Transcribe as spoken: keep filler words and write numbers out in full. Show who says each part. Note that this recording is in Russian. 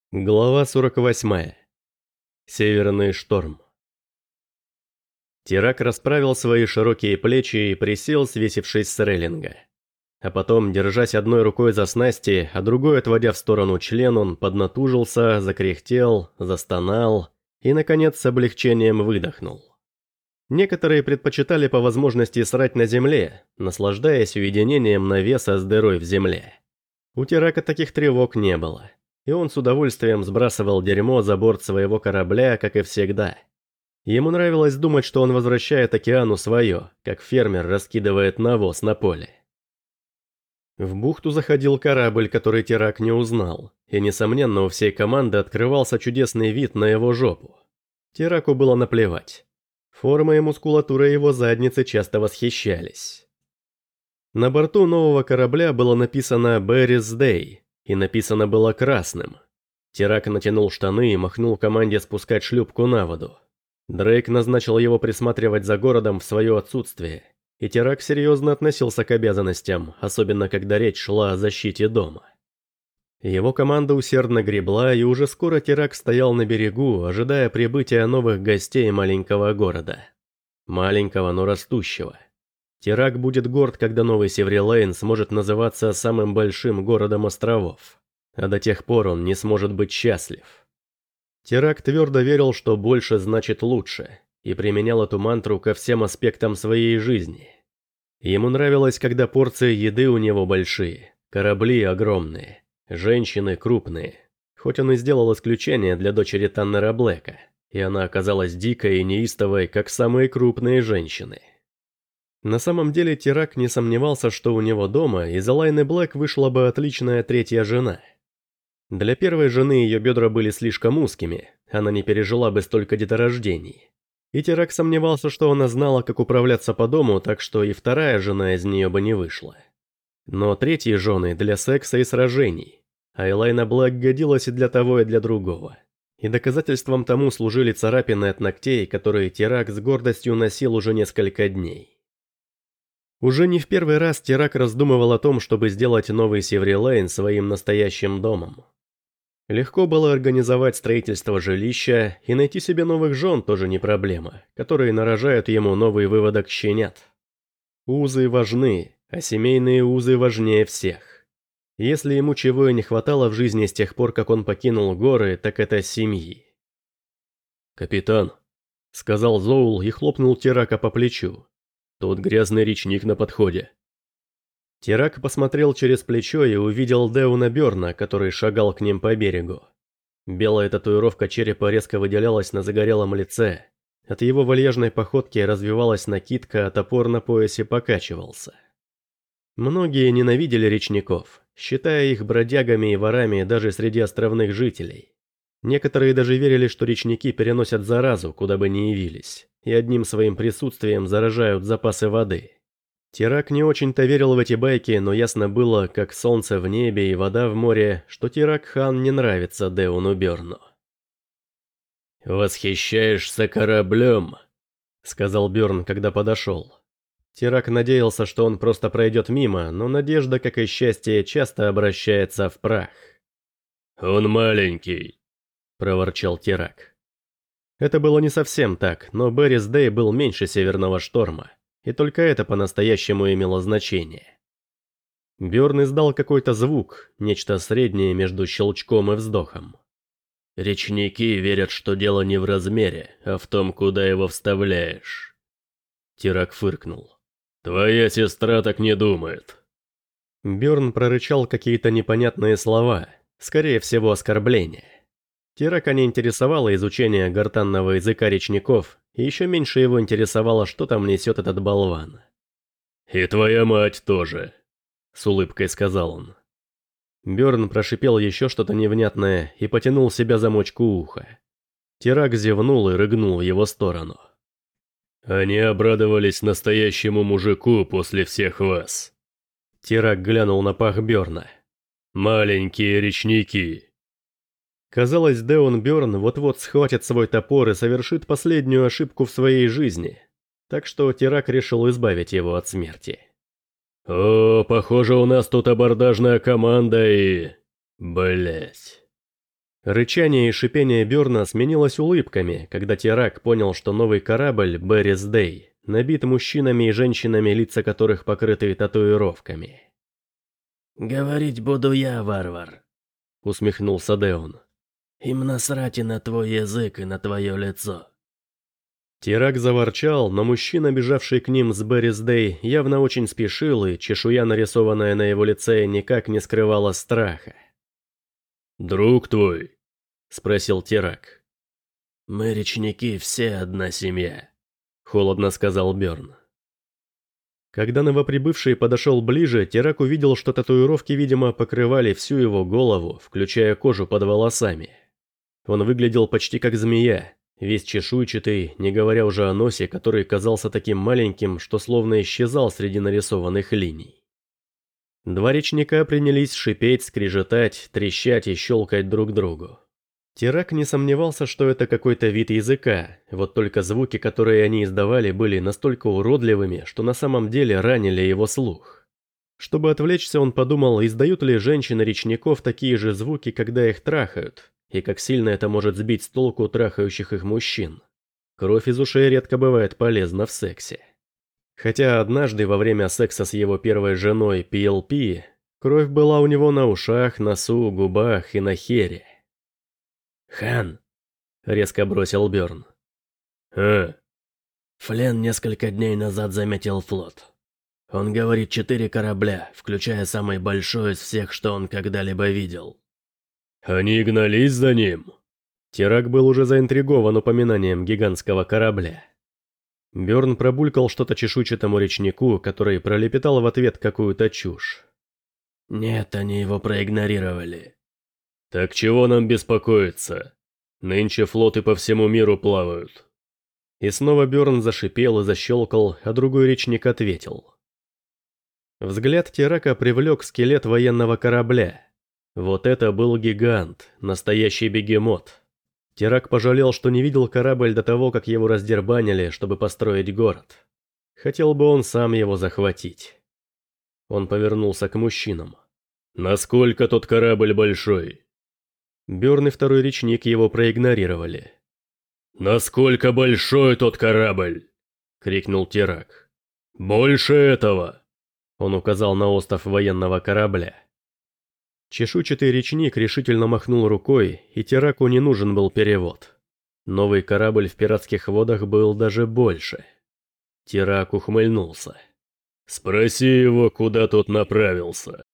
Speaker 1: Глава сорок восьмая. Северный шторм. Тирак расправил свои широкие плечи и присел, свесившись с рейлинга. А потом, держась одной рукой за снасти, а другой отводя в сторону член, он поднатужился, закряхтел, застонал и, наконец, с облегчением выдохнул. Некоторые предпочитали по возможности срать на земле, наслаждаясь уединением навеса с дырой в земле. У Тирака таких тревог не было. И он с удовольствием сбрасывал дерьмо за борт своего корабля, как и всегда. Ему нравилось думать, что он возвращает океану свое, как фермер раскидывает навоз на поле. В бухту заходил корабль, который Тирак не узнал, и, несомненно, у всей команды открывался чудесный вид на его жопу. Тираку было наплевать. Форма и мускулатура его задницы часто восхищались. На борту нового корабля было написано «Беррис Дэй», и написано было красным. Тирак натянул штаны и махнул команде спускать шлюпку на воду. Дрейк назначил его присматривать за городом в свое отсутствие, и Тирак серьезно относился к обязанностям, особенно когда речь шла о защите дома. Его команда усердно гребла, и уже скоро Тирак стоял на берегу, ожидая прибытия новых гостей маленького города. Маленького, но растущего. Тирак будет горд, когда новый Севрилейн сможет называться самым большим городом островов, а до тех пор он не сможет быть счастлив. Тирак твердо верил, что больше значит лучше, и применял эту мантру ко всем аспектам своей жизни. Ему нравилось, когда порции еды у него большие, корабли огромные, женщины крупные, хоть он и сделал исключение для дочери Таннера Блэка, и она оказалась дикой и неистовой, как самые крупные женщины. На самом деле Тирак не сомневался, что у него дома из Элайны Блэк вышла бы отличная третья жена. Для первой жены ее бедра были слишком узкими, она не пережила бы столько деторождений. И Тирак сомневался, что она знала, как управляться по дому, так что и вторая жена из нее бы не вышла. Но третьи жены для секса и сражений, а Элайна Блэк годилась и для того, и для другого. И доказательством тому служили царапины от ногтей, которые Тирак с гордостью носил уже несколько дней. Уже не в первый раз Тирак раздумывал о том, чтобы сделать новый Севрилейн своим настоящим домом. Легко было организовать строительство жилища, и найти себе новых жен тоже не проблема, которые нарожают ему новый выводок щенят. Узы важны, а семейные узы важнее всех. Если ему чего и не хватало в жизни с тех пор, как он покинул горы, так это семьи. «Капитан», — сказал Зоул и хлопнул Тирака по плечу. «Тут грязный речник на подходе». Тирак посмотрел через плечо и увидел Деуна Бёрна, который шагал к ним по берегу. Белая татуировка черепа резко выделялась на загорелом лице. От его вальяжной походки развивалась накидка, а топор на поясе покачивался. Многие ненавидели речников, считая их бродягами и ворами даже среди островных жителей. Некоторые даже верили, что речники переносят заразу, куда бы ни явились, и одним своим присутствием заражают запасы воды. Тирак не очень-то верил в эти байки, но ясно было, как солнце в небе и вода в море, что Тирак-хан не нравится Деуну Бёрну. «Восхищаешься кораблем», — сказал Бёрн, когда подошел. Тирак надеялся, что он просто пройдет мимо, но надежда, как и счастье, часто обращается в прах. «Он маленький», — проворчал Тирак. Это было не совсем так, но Беррис Дэй был меньше Северного шторма, и только это по-настоящему имело значение. Бёрн издал какой-то звук, нечто среднее между щелчком и вздохом. «Речники верят, что дело не в размере, а в том, куда его вставляешь». Тирак фыркнул. «Твоя сестра так не думает». Бёрн прорычал какие-то непонятные слова, скорее всего оскорбления. Тирака не интересовало изучение гортанного языка речников, и еще меньше его интересовало, что там несет этот болван. «И твоя мать тоже», — с улыбкой сказал он. Бёрн прошипел еще что-то невнятное и потянул себя за мочку уха. Тирак зевнул и рыгнул в его сторону. «Они обрадовались настоящему мужику после всех вас». Тирак глянул на пах Бёрна. «Маленькие речники». Казалось, Деун Бёрн вот-вот схватит свой топор и совершит последнюю ошибку в своей жизни, так что Тирак решил избавить его от смерти. «О, похоже, у нас тут абордажная команда и... Блять. Рычание и шипение Бёрна сменилось улыбками, когда Тирак понял, что новый корабль Беррис Дэй набит мужчинами и женщинами, лица которых покрыты татуировками.
Speaker 2: «Говорить буду я, варвар», —
Speaker 1: усмехнулся Деон.
Speaker 2: «Им насрать и на твой язык, и на твое лицо».
Speaker 1: Тирак заворчал, но мужчина, бежавший к ним с Беррис Дэй, явно очень спешил, и чешуя, нарисованная на его лице, никак не скрывала страха.
Speaker 3: «Друг твой?»
Speaker 1: — спросил Тирак.
Speaker 2: «Мы, речники, все одна семья»,
Speaker 1: — холодно сказал Бёрн. Когда новоприбывший подошел ближе, Тирак увидел, что татуировки, видимо, покрывали всю его голову, включая кожу под волосами. Он выглядел почти как змея, весь чешуйчатый, не говоря уже о носе, который казался таким маленьким, что словно исчезал среди нарисованных линий. Два речника принялись шипеть, скрежетать, трещать и щелкать друг другу. Тирак не сомневался, что это какой-то вид языка, вот только звуки, которые они издавали, были настолько уродливыми, что на самом деле ранили его слух. Чтобы отвлечься, он подумал, издают ли женщины речников такие же звуки, когда их трахают, и как сильно это может сбить с толку трахающих их мужчин. Кровь из ушей редко бывает полезна в сексе. Хотя однажды во время секса с его первой женой пи эл пи, кровь была у него на ушах, носу, губах и на хере.
Speaker 2: «Хан!» —
Speaker 1: резко бросил Бёрн.
Speaker 3: «А?»
Speaker 2: Флен несколько дней назад заметил флот. Он говорит, четыре корабля, включая самый большой из всех, что он когда-либо видел.
Speaker 3: «Они гнались за ним?»
Speaker 1: Тирак был уже заинтригован упоминанием гигантского корабля. Бёрн пробулькал что-то чешуйчатому речнику, который пролепетал в ответ какую-то чушь.
Speaker 2: «Нет, они его проигнорировали».
Speaker 3: «Так чего нам беспокоиться? Нынче флоты по всему миру плавают».
Speaker 1: И снова Бёрн зашипел и защелкал, а другой речник ответил. Взгляд Тирака привлек скелет военного корабля. Вот это был гигант, настоящий бегемот. Тирак пожалел, что не видел корабль до того, как его раздербанили, чтобы построить город. Хотел бы он сам его захватить. Он повернулся к мужчинам.
Speaker 3: «Насколько тот корабль большой?»
Speaker 1: Бёрн и второй речник его проигнорировали.
Speaker 3: «Насколько большой тот корабль?» — крикнул Тирак. «Больше этого!»
Speaker 1: Он указал на остов военного корабля. Чешуйчатый речник решительно махнул рукой, и Тираку не нужен был перевод. Новый корабль в пиратских водах был даже больше. Тирак ухмыльнулся.
Speaker 3: «Спроси его, куда тот направился».